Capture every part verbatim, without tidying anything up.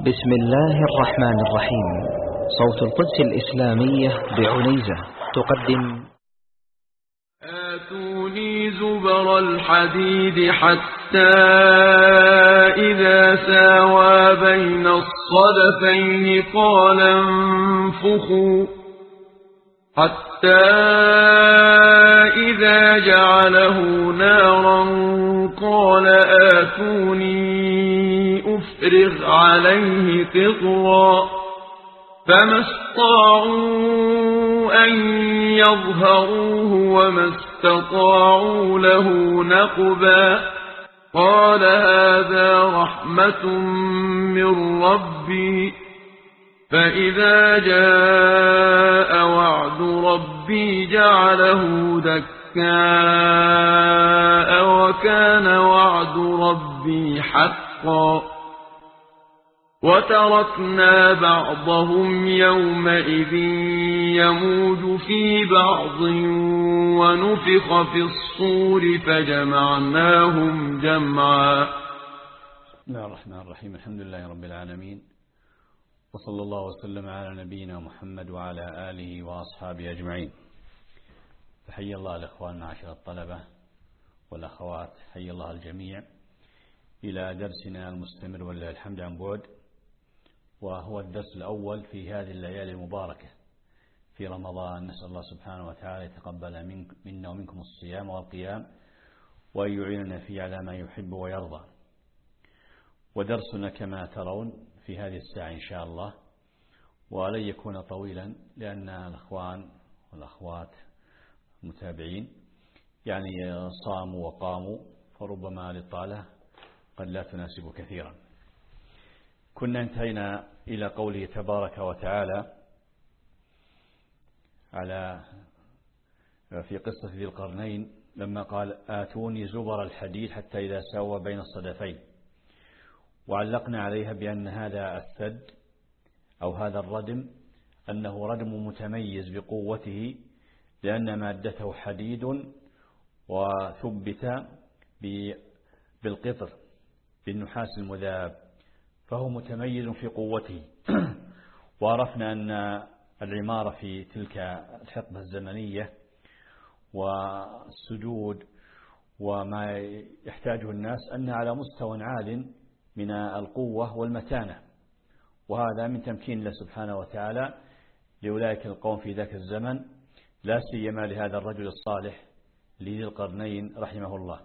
بسم الله الرحمن الرحيم. صوت القدس الإسلامية بعنيزة تقدم: آتوني زبر الحديد حتى إذا ساوى بين الصدفين قال انفخوا حتى إذا جعله نارا قال آتوني أفرغ عليه قطرا فما استطاعوا أن يظهروه وما استطاعوا له نقبا قال هذا رحمة من ربي فإذا جاء وعد ربي جعله دكاء وكان وعد ربي حقا وتركنا بعضهم يومئذ يموج في بعض ونفخ في الصور فجمعناهم جمعا. بسم الله الرحمن الرحيم. الحمد لله رب العالمين، وصلى الله وسلم على نبينا محمد وعلى آله وأصحابه أجمعين. فحي الله الإخوان معاشر الطلبة والأخوات، حي الله الجميع إلى درسنا المستمر ولله الحمد عن بعد، وهو الدرس الأول في هذه الليالي المباركة في رمضان. نسأل الله سبحانه وتعالى يتقبل منا ومنكم الصيام والقيام وأن يعيننا فيه على ما يحب ويرضى. ودرسنا كما ترون في هذه الساعة إن شاء الله، ولن يكون طويلا لأن الأخوان والأخوات المتابعين يعني صاموا وقاموا، فربما الإطالة قد لا تناسب كثيرا. كنا انتهينا إلى قوله تبارك وتعالى على في قصة ذي القرنين لما قال آتوني زبر الحديد حتى إذا ساوى بين الصدفين، وعلقنا عليها بأن هذا السد أو هذا الردم أنه ردم متميز بقوته لأن مادته حديد وثبت بالقطر بالنحاس المذاب، فهو متميز في قوته. وعرفنا أن العمارة في تلك الحقبة الزمنية والسدود وما يحتاجه الناس أنها على مستوى عال من القوة والمتانة، وهذا من تمكين الله سبحانه وتعالى لأولئك القوم في ذاك الزمن، لا سيما لهذا الرجل الصالح لذي القرنين رحمه الله.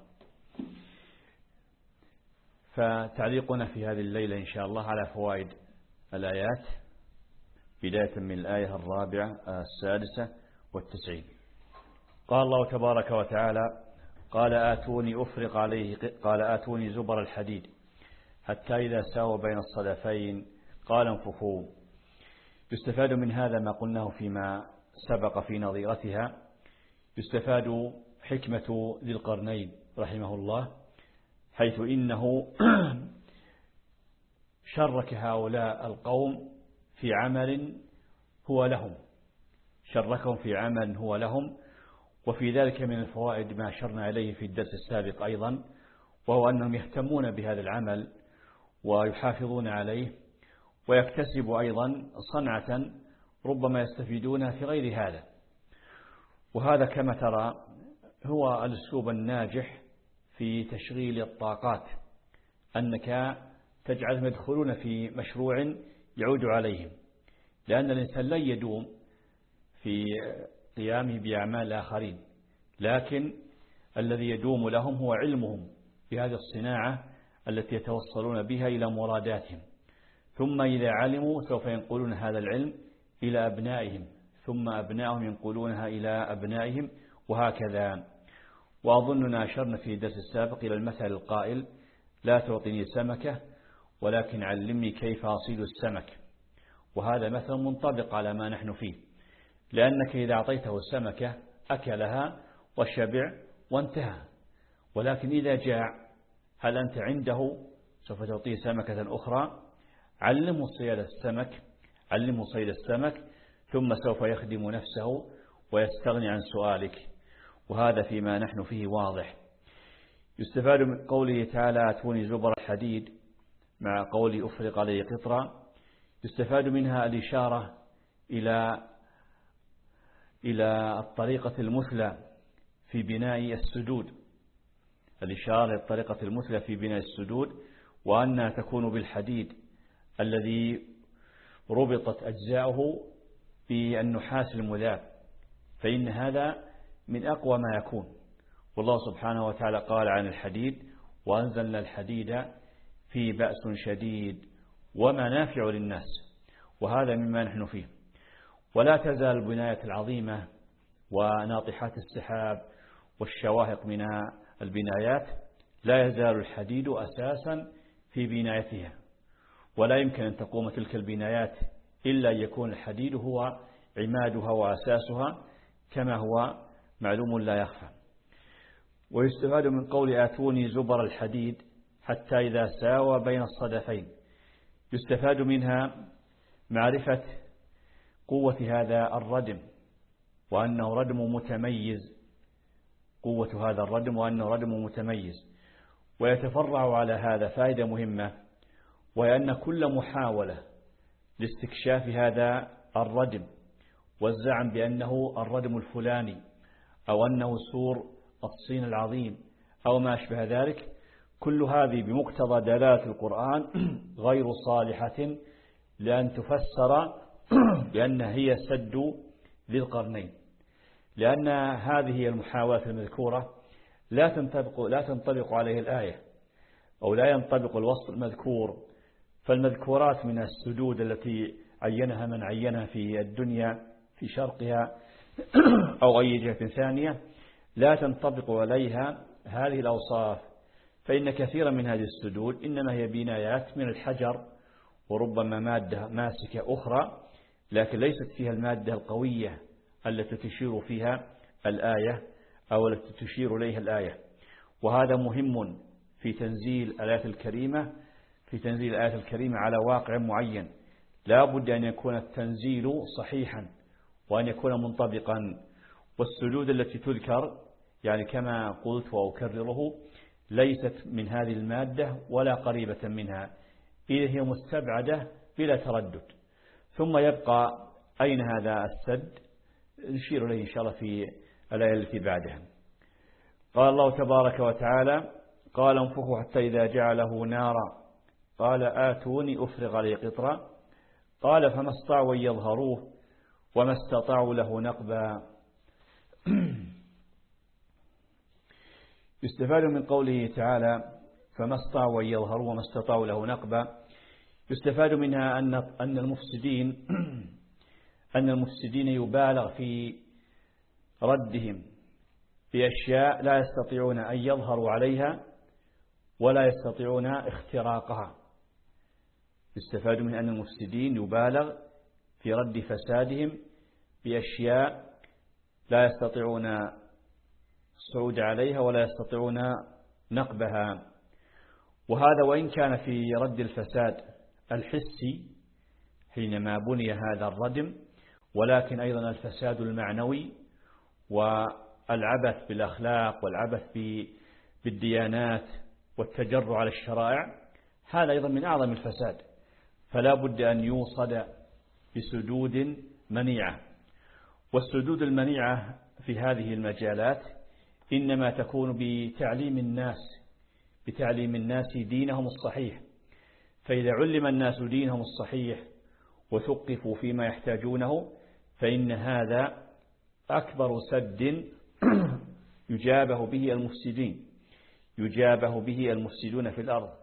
فتعليقنا في هذه الليلة إن شاء الله على فوائد الآيات، بداية من الآية الرابعة السادسة والتسعين. قال الله تبارك وتعالى: قال آتوني أفرق عليه قال آتوني زبر الحديد حتى إذا ساوى بين الصدفين قال انفخوا. يستفاد من هذا ما قلناه فيما سبق في نظيرتها، يستفاد حكمة ذي القرنين رحمه الله، حيث إنه شرك هؤلاء القوم في عمل هو لهم شركهم في عمل هو لهم وفي ذلك من الفوائد ما أشرنا إليه في الدرس السابق أيضا، وهو أنهم يهتمون بهذا العمل ويحافظون عليه، ويكتسب أيضا صنعة ربما يستفيدونها في غير هذا. وهذا كما ترى هو الأسلوب الناجح في تشغيل الطاقات، أنك تجعلهم يدخلون في مشروع يعود عليهم، لأن الإنسان لن يدوم في قيامه بأعمال الآخرين، لكن الذي يدوم لهم هو علمهم بهذه الصناعة التي يتوصلون بها إلى مراداتهم، ثم إذا علموا سوف ينقلون هذا العلم إلى أبنائهم، ثم أبنائهم ينقلونها إلى أبنائهم، وهكذا. وأظننا أشرنا في الدرس السابق إلى المثل القائل: لا تعطيني سمكة ولكن علمني كيف أصيد السمك. وهذا مثل منطبق على ما نحن فيه، لأنك إذا أعطيته السمكة أكلها وشبع وانتهى، ولكن إذا جاع هل أنت عنده سوف تعطيه سمكة أخرى؟ علمه صيد السمك علمه صيد السمك ثم سوف يخدم نفسه ويستغني عن سؤالك. وهذا فيما نحن فيه واضح. يستفاد من قوله تعالى: آتوني زبر الحديد مع قول أفرغ عليه قطرا يستفاد منها الإشارة إلى إلى الطريقة المثلى في بناء السدود، الإشارة للطريقة المثلى في بناء السدود، وأنها تكون بالحديد الذي ربطت أجزاؤه بالنحاس المذاب، فإن هذا من أقوى ما يكون. والله سبحانه وتعالى قال عن الحديد: وأنزلنا الحديد فيه بأس شديد ومنافع للناس، وهذا مما نحن فيه. ولا تزال البناية العظيمة وناطحات السحاب والشواهق من البنايات لا يزال الحديد أساسا في بنايتها، ولا يمكن أن تقوم تلك البنايات إلا أن يكون الحديد هو عمادها وأساسها كما هو معلوم لا يخفى. ويستفاد من قول آتوني زبر الحديد حتى إذا ساوى بين الصدفين، يستفاد منها معرفة قوة هذا الردم وأنه ردم متميز، قوة هذا الردم وأنه ردم متميز. ويتفرع على هذا فائدة مهمة، وهي أن كل محاولة لاستكشاف هذا الردم والزعم بأنه الردم الفلاني أو أنه سور الصين العظيم أو ما أشبه ذلك، كل هذه بمقتضى دلالة القرآن غير صالحة لأن تفسر بأنها هي سد ذي القرنين، لأن هذه المحاولات المذكورة لا تنطبق لا تنطبق عليه الآية أو لا ينطبق الوصف المذكور. فالمذكورات من السدود التي عينها من عينها في الدنيا في شرقها أو أي جهة ثانية لا تنطبق عليها هذه الأوصاف، فإن كثيرا من هذه السدود إنما هي بنايات من الحجر وربما مادة ماسكة أخرى، لكن ليست فيها المادة القوية التي تشير فيها الآية أو التي تشير إليها الآية. وهذا مهم في تنزيل الآيات الكريمة في تنزيل الآيات الكريمة على واقع معين، لا بد أن يكون التنزيل صحيحا وأن يكون منطبقا. والسدود التي تذكر يعني كما قلت وأكرره ليست من هذه المادة ولا قريبة منها، إذا هي مستبعدة بلا تردد. ثم يبقى أين هذا السد نشير إليه إن شاء الله في الآية التي بعدها. قال الله تبارك وتعالى: قال انفخوا حتى إذا جعله نارا قال آتوني أفرغ عليه قطرا قال فما استطاعوا أن يظهروه وما استطاعوا له نقبا. يستفاد من قوله تعالى فما استطاعوا أن يظهروه وما استطاعوا له نقبا، يستفاد منها أن أن المفسدين أن المفسدين يبالغ في ردهم بأشياء لا يستطيعون أن يظهروا عليها ولا يستطيعون اختراقها. يستفاد من أن المفسدين يبالغ في رد فسادهم بأشياء لا يستطيعون الصعود عليها ولا يستطيعون نقبها. وهذا وإن كان في رد الفساد الحسي حينما بني هذا الردم، ولكن أيضا الفساد المعنوي والعبث بالأخلاق والعبث بالديانات والتجرع على الشرائع هذا أيضا من أعظم الفساد، فلا بد أن يوصد بسدود منيعة. والسدود المنيعة في هذه المجالات إنما تكون بتعليم الناس بتعليم الناس دينهم الصحيح. فإذا علم الناس دينهم الصحيح وثقفوا فيما يحتاجونه فإن هذا أكبر سد يجابه به المفسدين يجابه به المفسدون في الأرض.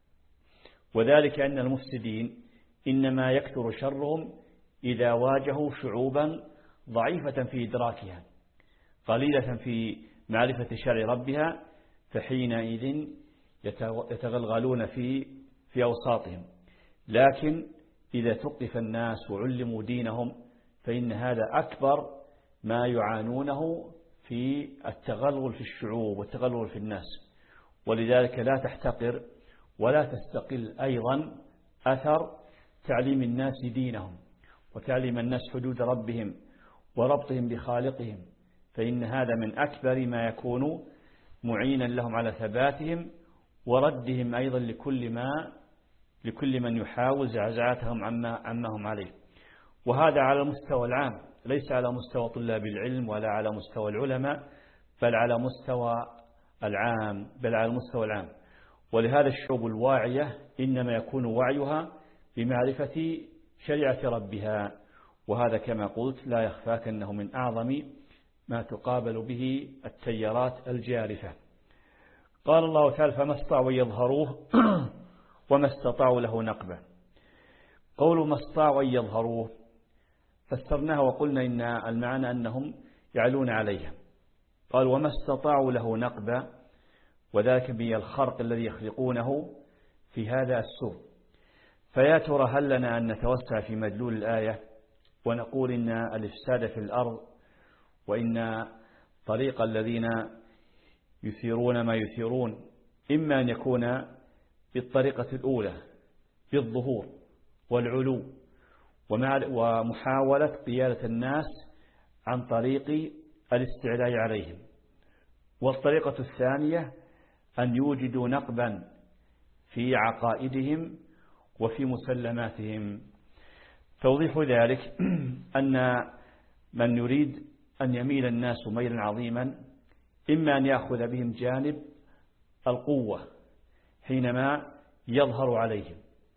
وذلك أن المفسدين إنما يكثر شرهم إذا واجهوا شعوبا ضعيفة في إدراكها قليلة في معرفة شرع ربها، فحينئذ يتغلغلون في في أوساطهم. لكن إذا ثقف الناس وعلموا دينهم فإن هذا أكبر ما يعانونه في التغلغل في الشعوب والتغلغل في الناس. ولذلك لا تحتقر ولا تستقل أيضا أثر تعليم الناس دينهم وتعليم الناس حدود ربهم وربطهم بخالقهم، فإن هذا من أكبر ما يكون معينا لهم على ثباتهم وردهم أيضا لكل ما لكل من يحاول زعزعتهم عما, عما هم عليه. وهذا على المستوى العام، ليس على مستوى طلاب العلم ولا على مستوى العلماء، بل على مستوى العام بل على المستوى العام. ولهذا الشعوب الواعية إنما يكون وعيها بمعرفة شريعة ربها، وهذا كما قلت لا يخفاك أنه من أعظم ما تقابل به التيارات الجارفة. قال الله تعالى فما استطاعوا يظهروه وما استطاعوا له نقبة. قولوا ما استطاعوا أن يظهروه فسرناها وقلنا إن المعنى أنهم يعلون عليها. قال وما استطاعوا له نقبة، وذلك بالخرق الذي يخلقونه في هذا السور. فيا ترى هل لنا أن نتوسع في مدلول الآية ونقول إن الإفساد في الأرض وإن طريق الذين يثيرون ما يثيرون إما أن يكون بالطريقة الأولى بالظهور والعلو ومحاولة قيادة الناس عن طريق الاستعلاء عليهم، والطريقة الثانية أن يوجدوا نقبا في عقائدهم وفي مسلماتهم. توضيح ذلك أن من يريد أن يميل الناس ميلا عظيما إما أن يأخذ بهم جانب القوة حينما يظهر عليهم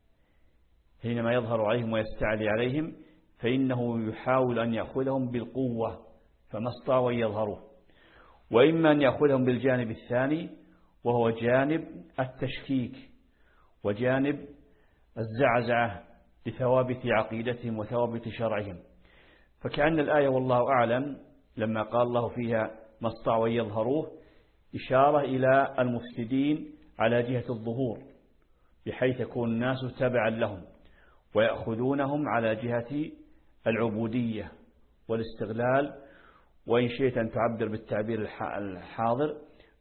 حينما يظهر عليهم ويستعلي عليهم، فإنه يحاول أن يأخذهم بالقوة فما استطاعوا أن يظهروه، وإما أن يأخذهم بالجانب الثاني وهو جانب التشكيك وجانب الزعزعة لثوابت عقيدتهم وثوابت شرعهم. فكأن الآية والله أعلم لما قال الله فيها ما استطاعوا أن يظهروه إشارة إلى المفسدين على جهة الظهور، بحيث يكون الناس تبعا لهم ويأخذونهم على جهة العبودية والاستغلال، وإن شئت أن تعبر بالتعبير الحاضر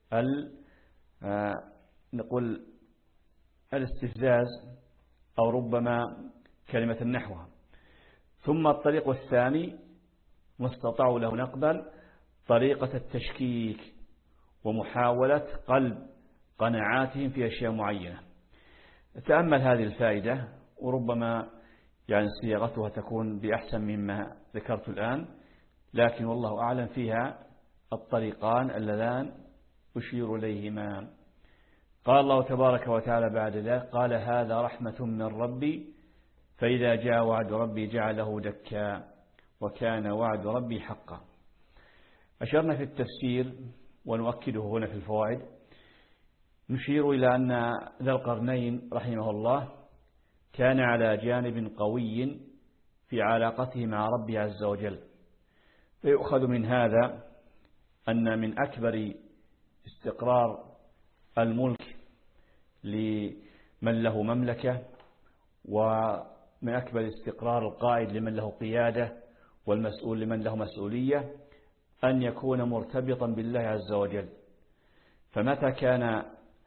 نقول الاستفزاز أو ربما كلمة نحوها. ثم الطريق الثاني ما استطاعوا له نقبل طريقة التشكيك ومحاولة قلب قناعاتهم في أشياء معينة. تأمل هذه الفائدة، وربما يعني صياغتها تكون بأحسن مما ذكرت الآن، لكن والله أعلم فيها الطريقان اللذان أشير إليهما. قال الله تبارك وتعالى بعد ذلك قال هذا رحمة من ربي فإذا جاء وعد ربي جعله دكا وكان وعد ربي حقا. أشرنا في التفسير ونؤكده هنا في الفوائد، نشير إلى أن ذا القرنين رحمه الله كان على جانب قوي في علاقته مع ربه عز وجل. فيؤخذ من هذا أن من أكبر استقرار الملك لمن له مملكة، ومن أكبر استقرار القائد لمن له قيادة، والمسؤول لمن له مسؤولية، أن يكون مرتبطا بالله عز وجل. فمتى كان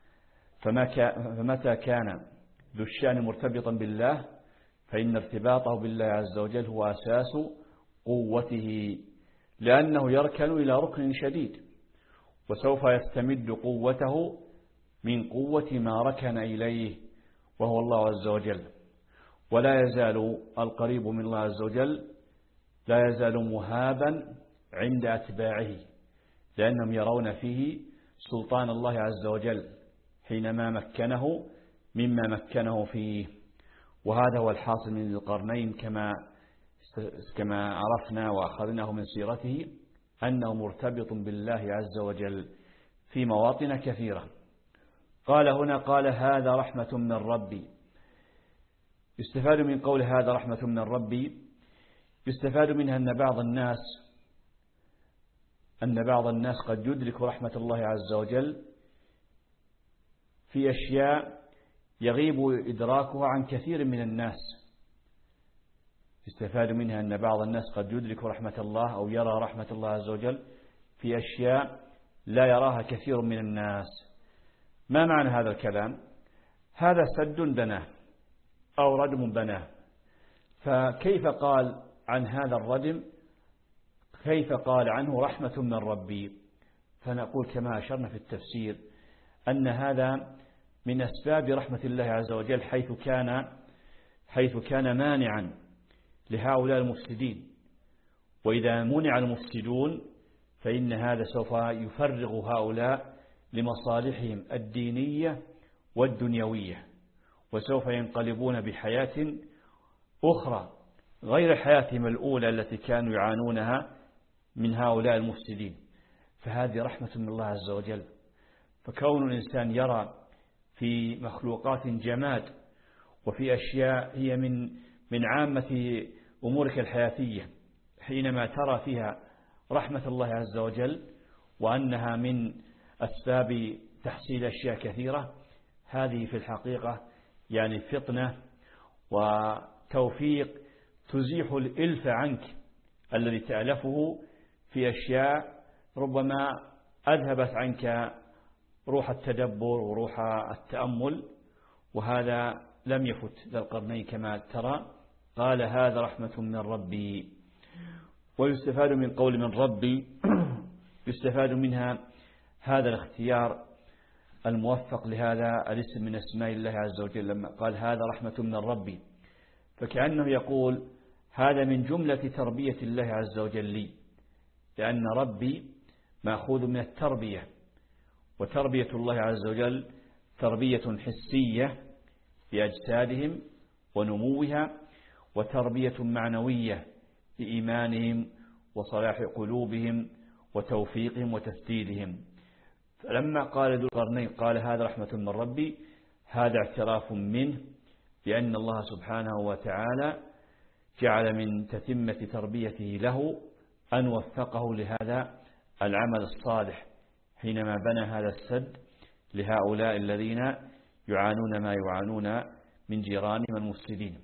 فمتى كان ذو الشأن مرتبطا بالله فإن ارتباطه بالله عز وجل هو أساس قوته، لأنه يركن إلى ركن شديد، وسوف يستمد قوته من قوة ما ركن إليه وهو الله عز وجل. ولا يزال القريب من الله عز وجل لا يزال مهابا عند أتباعه، لأنهم يرون فيه سلطان الله عز وجل حينما مكنه مما مكنه فيه. وهذا هو الحاصل من القرنين كما كما عرفنا وأخذناه من سيرته، أنه مرتبط بالله عز وجل في مواطن كثيرة. قال هنا قال هذا رحمة من ربي. يستفاد من قول هذا رحمة من ربي، يستفاد منها أن بعض الناس أن بعض الناس قد يدرك رحمة الله عز وجل في أشياء يغيب إدراكها عن كثير من الناس. يستفاد منها أن بعض الناس قد يدرك رحمة الله أو يرى رحمة الله عز وجل في أشياء لا يراها كثير من الناس. ما معنى هذا الكلام؟ هذا سد بناه أو ردم بناه، فكيف قال عن هذا الردم كيف قال عنه رحمة من ربي؟ فنقول كما أشرنا في التفسير أن هذا من أسباب رحمة الله عز وجل حيث كان حيث كان مانعا لهؤلاء المفسدين. وإذا منع المفسدون فإن هذا سوف يفرغ هؤلاء لمصالحهم الدينية والدنيوية، وسوف ينقلبون بحياة أخرى غير حياتهم الأولى التي كانوا يعانونها من هؤلاء المفسدين. فهذه رحمة من الله عز وجل. فكون الإنسان يرى في مخلوقات جماد وفي أشياء هي من من عامة أمورك الحياتية، حينما ترى فيها رحمة الله عز وجل وأنها من أسباب تحصيل أشياء كثيرة، هذه في الحقيقة يعني فطنة وتوفيق تزيح الإلف عنك الذي تألفه في أشياء ربما أذهبت عنك روح التدبر وروح التأمل، وهذا لم يفت ذا القرنين كما ترى. قال هذا رحمة من ربي. ويستفاد من قول من ربي يستفاد منها هذا الاختيار الموفق لهذا الاسم من اسماء الله عز وجل لما قال هذا رحمة من ربي، فكأنه يقول هذا من جملة تربية الله عز وجل لي، لأن ربي مأخوذ من التربية، وتربية الله عز وجل تربية حسية بأجسادهم ونموها، وتربية معنوية بإيمانهم وصلاح قلوبهم وتوفيقهم وتسديدهم. فلما قال ذو القرنين قال هذا رحمة من ربي، هذا اعتراف منه بأن الله سبحانه وتعالى جعل من تتمة تربيته له أن وفقه لهذا العمل الصالح حينما بنى هذا السد لهؤلاء الذين يعانون ما يعانون من جيرانهم المفسدين.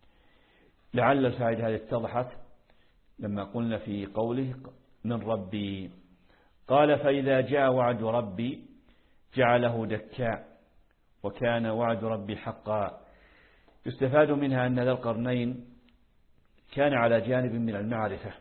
لعل الفائدة هذه اتضحت لما قلنا في قوله من ربي. قال فإذا جاء وعد ربي جعله دكا وكان وعد ربي حقا. يستفاد منها أن ذا القرنين كان على جانب من المعرفة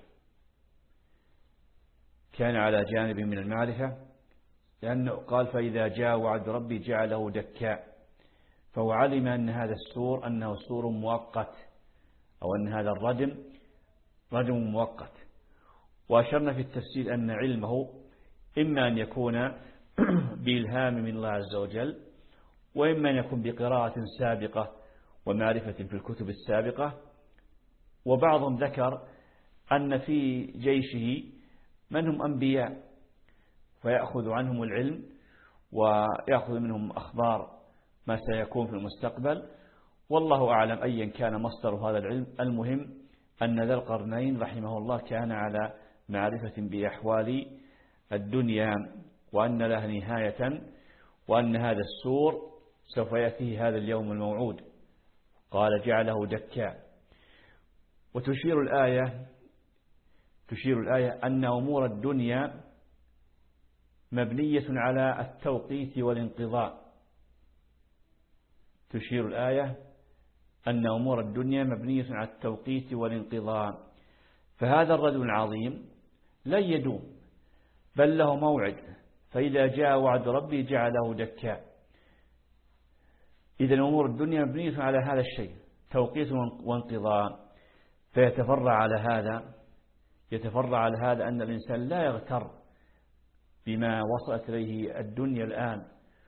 كان على جانب من المعرفة لأنه قال فإذا جاء وعد ربي جعله دكا، فهو علم أن هذا السور أنه سور مؤقت، أو أن هذا الرجم رجم مؤقت. وأشرنا في التفسير أن علمه إما أن يكون بإلهام من الله عز وجل، وإما أن يكون بقراءة سابقة ومعرفة في الكتب السابقة. وبعضهم ذكر أن في جيشه من هم أنبياء فيأخذ عنهم العلم ويأخذ منهم أخبار ما سيكون في المستقبل. والله أعلم أيا كان مصدر هذا العلم، المهم أن ذا القرنين رحمه الله كان على معرفة بأحوال الدنيا وأن له نهاية، وأن هذا السور سوف يأتيه هذا اليوم الموعود. قال جعله دكا. وتشير الآية تشير الآية أن أمور الدنيا مبنية على التوقيت والانقضاء. تشير الآية أن أمور الدنيا مبنية على التوقيت والانقضاء، فهذا الرجل العظيم لن يدوم بل له موعد، فإذا جاء وعد ربي جعله دكا. إذن أمور الدنيا مبنية على هذا الشيء، توقيت وانقضاء. فيتفرع على هذا يتفرع على هذا أن الإنسان لا يغتر بما وصلت إليه الدنيا الآن،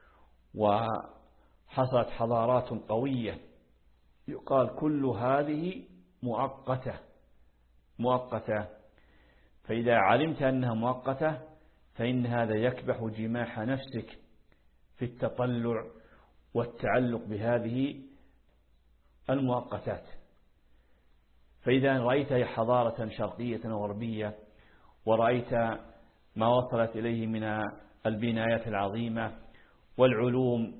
وحصلت حضارات قوية يقال كل هذه مؤقتة مؤقتة فإذا علمت أنها مؤقتة فإن هذا يكبح جماح نفسك في التطلع والتعلق بهذه المؤقتات. فإذا رأيت حضارة شرقية وغربية ورأيت ما وصلت إليه من البنايات العظيمة والعلوم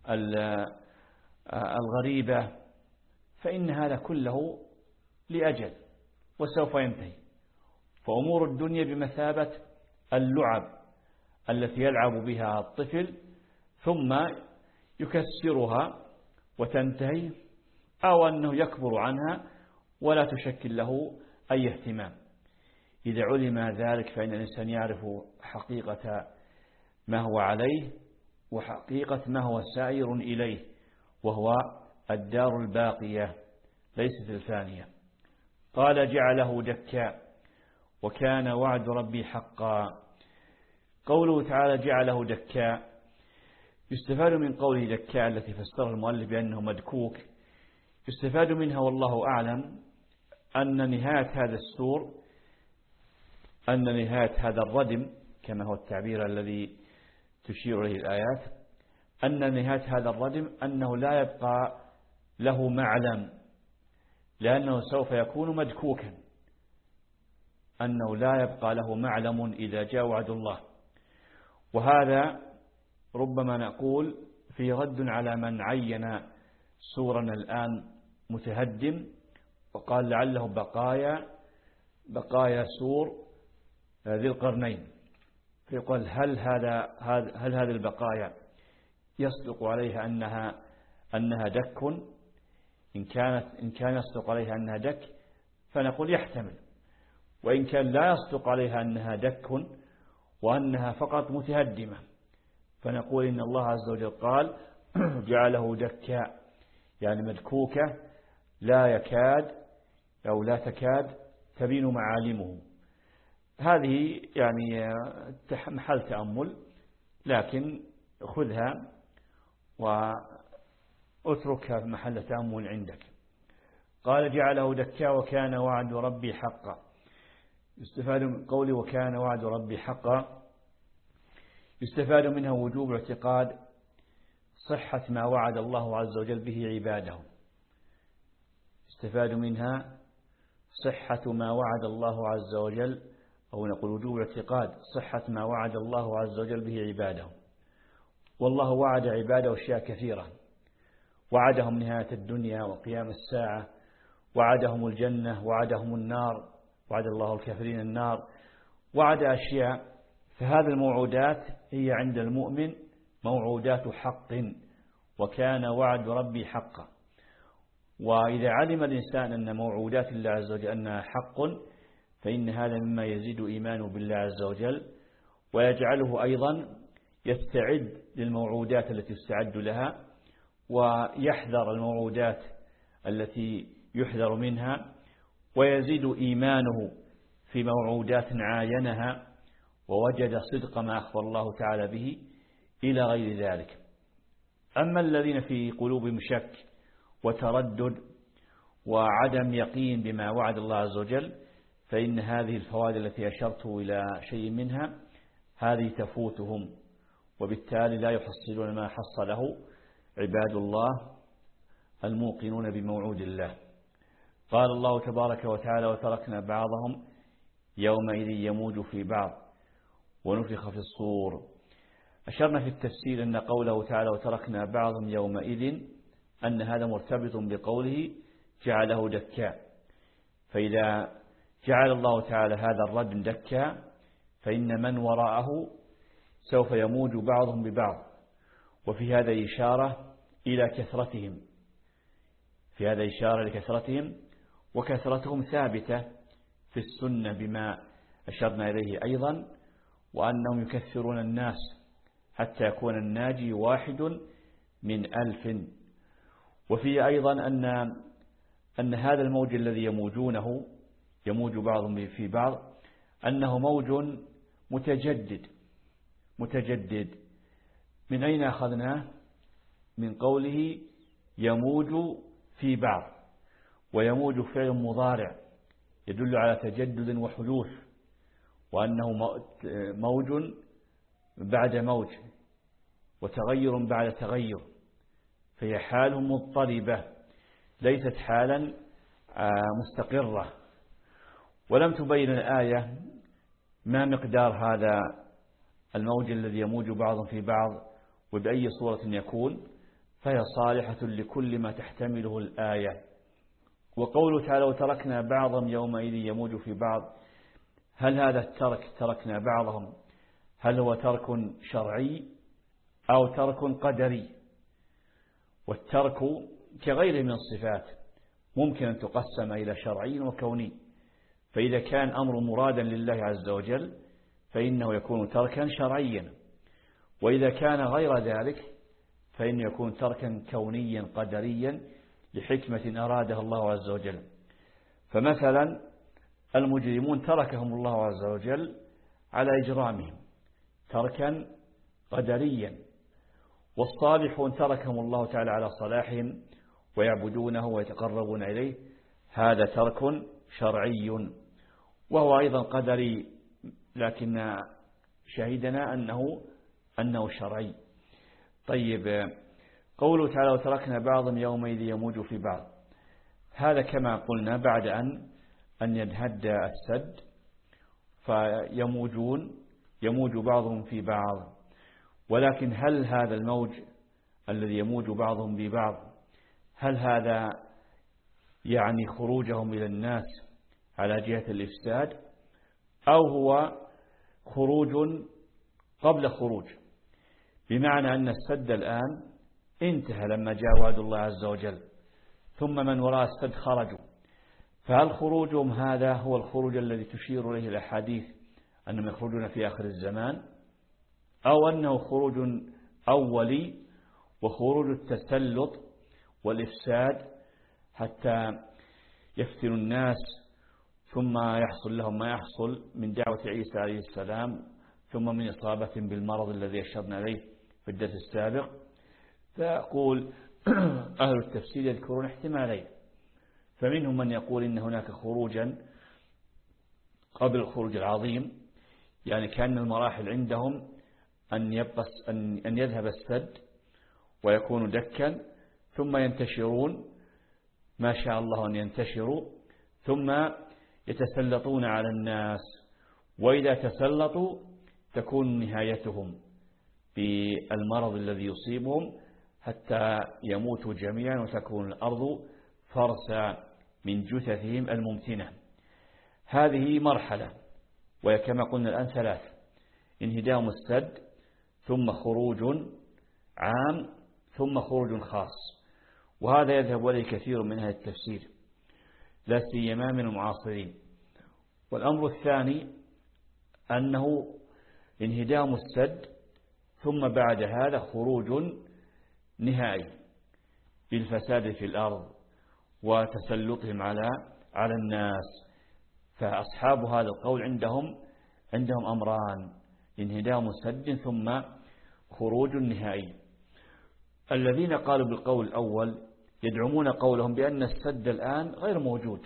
الغريبة، فإن هذا كله لأجل وسوف ينتهي. فأمور الدنيا بمثابة اللعب التي يلعب بها الطفل ثم يكسرها وتنتهي، أو أنه يكبر عنها ولا تشكل له أي اهتمام. إذا علم ذلك فإن الإنسان يعرف حقيقة ما هو عليه وحقيقة ما هو سائر إليه، وهو الدار الباقية ليست الفانية. قال جعله دكا وكان وعد ربي حقا. قوله تعالى جعله دكا يستفاد من قوله دكا التي فسرها المؤلف بأنه مدكوك، يستفاد منها والله أعلم أن نهاية هذا السور، أن نهاية هذا الردم كما هو التعبير الذي تشير إليه الآيات، أن نهاية هذا الردم أنه لا يبقى له معلم، لأنه سوف يكون مدكوكا، أنه لا يبقى له معلم إذا جاء وعد الله. وهذا ربما نقول في رد على من عين سورنا الآن متهدم وقال لعله بقايا بقايا سور ذي القرنين، فيقول هل هذا هل هذه البقايا يصدق عليها أنها أنها دك؟ إن كانت إن كان يصدق عليها أنها دك فنقول يحتمل، وإن كان لا يصدق عليها أنها دك وأنها فقط متهدمة فنقول إن الله عز وجل قال جعله دكا، يعني مدكوكة لا يكاد أو لا تكاد تبين معالمه. هذه يعني محل تأمل، لكن خذها واتركها في محل تأمل عندك. قال جعله دكا وكان وعد ربي حقا. يستفاد من قوله وكان وعد ربي حقا، يستفاد منها وجوب اعتقاد صحة ما وعد الله عز وجل به عباده. يستفاد منها صحة ما وعد الله عز وجل، أو نقول وجوب اعتقاد صحة ما وعد الله عز وجل به عباده. والله وعد عباده أشياء كثيرة، وعدهم نهاية الدنيا وقيام الساعة، وعدهم الجنة، وعدهم النار، وعد الله الكافرين النار، وعد أشياء. فهذه الموعودات هي عند المؤمن موعودات حق، وكان وعد ربي حقا. وإذا علم الإنسان أن موعودات الله عز وجل أنها حق فإن هذا مما يزيد إيمانه بالله عز وجل، ويجعله أيضا يستعد للموعودات التي يستعد لها، ويحذر الموعودات التي يحذر منها، ويزيد إيمانه في موعودات عاينها ووجد صدق ما أخبر الله تعالى به إلى غير ذلك. أما الذين في قلوبهم شك وتردد وعدم يقين بما وعد الله عز وجل فإن هذه الفوائد التي أشرت إلى شيء منها هذه تفوتهم، وبالتالي لا يحصلون ما حصله عباد الله الموقنون بموعود الله. قال الله تبارك وتعالى وتركنا بعضهم يومئذ يموج في بعض ونفخ في الصور. أشرنا في التفسير أن قوله تعالى وتركنا بعضهم يومئذ أن هذا مرتبط بقوله جعله دكا، فإذا جعل الله تعالى هذا الردم دكا فإن من وراءه سوف يموج بعضهم ببعض. وفي هذا إشارة إلى كثرتهم، في هذا إشارة لكثرتهم، وكثرتهم ثابتة في السنة بما أشرنا إليه أيضا، وأنهم يكثرون الناس حتى يكون الناجي واحد من ألف. وفي أيضا أن أن هذا الموج الذي يموجونه يموج بعضهم في بعض أنه موج متجدد متجدد من أين أخذناه؟ من قوله يموج في بعض، ويموج فعل مضارع يدل على تجدد وحدوث، وأنه موج بعد موج وتغير بعد تغير، فهي حال مضطربة ليست حالا مستقرة. ولم تبين الآية ما مقدار هذا الموج الذي يموج بعض في بعض وبأي صورة يكون، فهي صالحة لكل ما تحتمله الآية. وقوله تعالى وتركنا بعضهم يومئذ يموج في بعض، هل هذا الترك تركنا بعضهم هل هو ترك شرعي أو ترك قدري؟ والترك كغيره من الصفات ممكن أن تقسم إلى شرعي وكوني، فإذا كان أمر مرادا لله عز وجل فإنه يكون تركا شرعيا، وإذا كان غير ذلك فإنه يكون تركا كونيا قدريا لحكمة أرادها الله عز وجل. فمثلا المجرمون تركهم الله عز وجل على إجرامهم تركا قدريا، والصالحون تركهم الله تعالى على صلاحهم ويعبدونه ويتقربون إليه، هذا ترك شرعي وهو أيضا قدري، لكن شهدنا أنه أنه شرعي. طيب، قوله تعالى وتركنا بعضهم يومئذ يموج في بعض، هذا كما قلنا بعد أن أن ينهد السد فيموجون يموج بعضهم في بعض. ولكن هل هذا الموج الذي يموج بعضهم ببعض هل هذا يعني خروجهم إلى الناس على جهة الإفساد، أو هو خروج قبل خروج، بمعنى أن السد الآن انتهى لما جاء وعد الله عز وجل، ثم من وراء السد خرجوا، فهل خروجهم هذا هو الخروج الذي تشير إليه الأحاديث أنهم يخرجون في آخر الزمان، أو أنه خروج أولي وخروج التسلط والإفساد حتى يفتن الناس ثم يحصل لهم ما يحصل من دعوة عيسى عليه السلام ثم من إصابة بالمرض الذي أشرنا إليه في الدرس السابق. فأقول أهل التفسير يذكرون احتمالين، فمنهم من يقول إن هناك خروجا قبل الخروج العظيم، يعني كان المراحل عندهم أن, يبقى أن, أن يذهب السد ويكون دكا ثم ينتشرون ما شاء الله أن ينتشروا ثم يتسلطون على الناس، وإذا تسلطوا تكون نهايتهم بالمرض الذي يصيبهم حتى يموتوا جميعا وتكون الأرض فرسا من جثثهم الممتنة. هذه مرحلة، وكما قلنا الآن ثلاث: انهدام السد، ثم خروج عام، ثم خروج خاص. وهذا يذهب إليه كثير من أهل التفسير لا سيما من المعاصرين. والأمر الثاني أنه انهدام السد ثم بعد هذا خروج نهائي بالفساد في الأرض وتسلطهم على على الناس. فأصحاب هذا القول عندهم عندهم أمران: انهدام السد ثم خروج نهائي. الذين قالوا بالقول الأول يدعمون قولهم بأن السد الآن غير موجود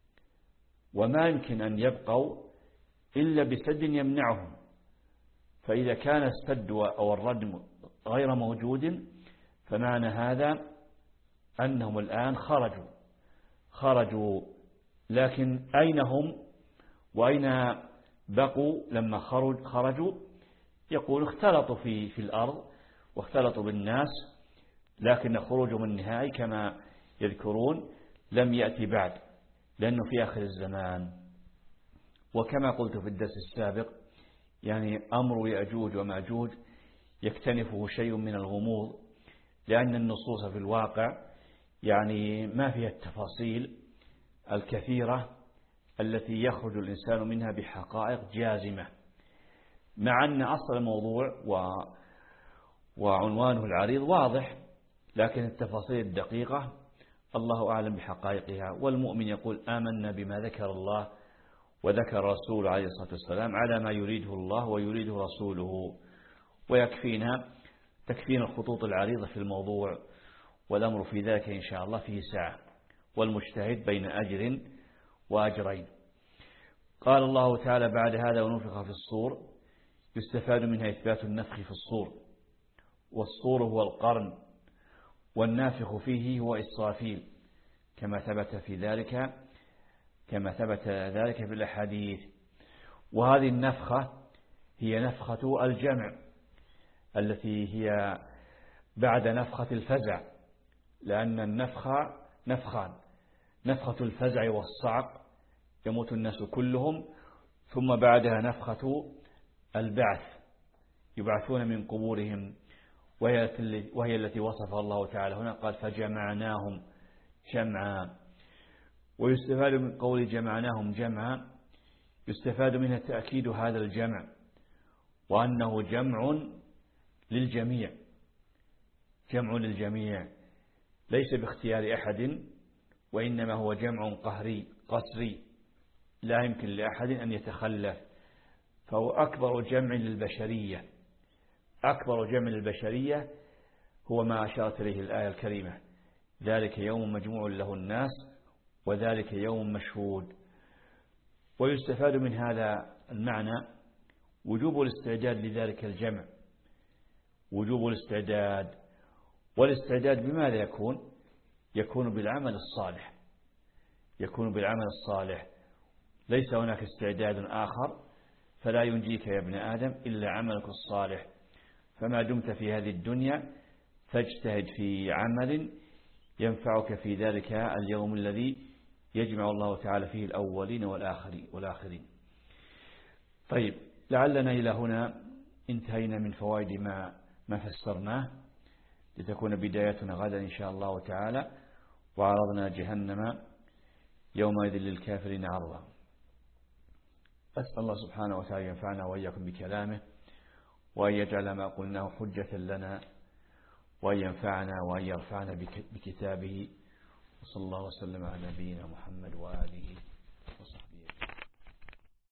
وما يمكن أن يبقوا إلا بسد يمنعهم، فإذا كان السد أو الردم غير موجود فمعنى هذا أنهم الآن خرجوا خرجوا لكن أين هم وأين بقوا لما خرج خرجوا؟ يقول اختلطوا في في الأرض واختلطوا بالناس، لكن خروجهم النهائي كما يذكرون لم يأتي بعد، لأنه في آخر الزمان. وكما قلت في الدرس السابق، يعني أمر يأجوج ومأجوج يكتنفه شيء من الغموض، لأن النصوص في الواقع يعني ما فيها التفاصيل الكثيرة التي يخرج الإنسان منها بحقائق جازمة، مع أن أصل الموضوع و وعنوانه العريض واضح، لكن التفاصيل الدقيقة الله أعلم بحقائقها. والمؤمن يقول آمنا بما ذكر الله وذكر رسوله عليه الصلاة والسلام على ما يريده الله ويريده رسوله، ويكفينا تكفينا الخطوط العريضة في الموضوع، والأمر في ذلك إن شاء الله فيه ساعة، والمجتهد بين أجر وأجرين. قال الله تعالى بعد هذا ونفخ في الصور، يستفاد منها إثبات النفخ في الصور، والصور هو القرن، والنافخ فيه هو إسرافيل كما ثبت في ذلك كما ثبت ذلك في الأحاديث. وهذه النفخة هي نفخة الجمع التي هي بعد نفخة الفزع، لأن النفخة نفخان: نفخة الفزع والصعق يموت الناس كلهم، ثم بعدها نفخة البعث يبعثون من قبورهم، وهي التي وصفها الله تعالى هنا، قال فجمعناهم جمعا. ويستفاد من قول جمعناهم جمعا يستفاد منها تأكيد هذا الجمع، وأنه جمع للجميع، جمع للجميع ليس باختيار أحد، وإنما هو جمع قهري قسري لا يمكن لأحد أن يتخلف، فهو أكبر جمع للبشرية. أكبر جمع للبشرية هو ما أشارت إليه الآية الكريمة: ذلك يوم مجموع له الناس وذلك يوم مشهود. ويستفاد من هذا المعنى وجوب الاستعداد لذلك الجمع، وجوب الاستعداد. والاستعداد بماذا يكون؟ يكون بالعمل الصالح، يكون بالعمل الصالح. ليس هناك استعداد آخر، فلا ينجيك يا ابن آدم إلا عملك الصالح. فما دمت في هذه الدنيا فاجتهد في عمل ينفعك في ذلك اليوم الذي يجمع الله تعالى فيه الأولين والآخرين. طيب، لعلنا إلى هنا انتهينا من فوائد ما ما فسرناه، لتكون بدايتنا غدا إن شاء الله تعالى. وعرضنا جهنم يومئذ للكافرين عرضا. أسأل الله سبحانه وتعالى ينفعنا وإياكم بكلامه، وأن يجعل ما قلناه حجة لنا، وأن ينفعنا وأن يرفعنا بكتابه. وصلى الله وسلم على نبينا محمد وآله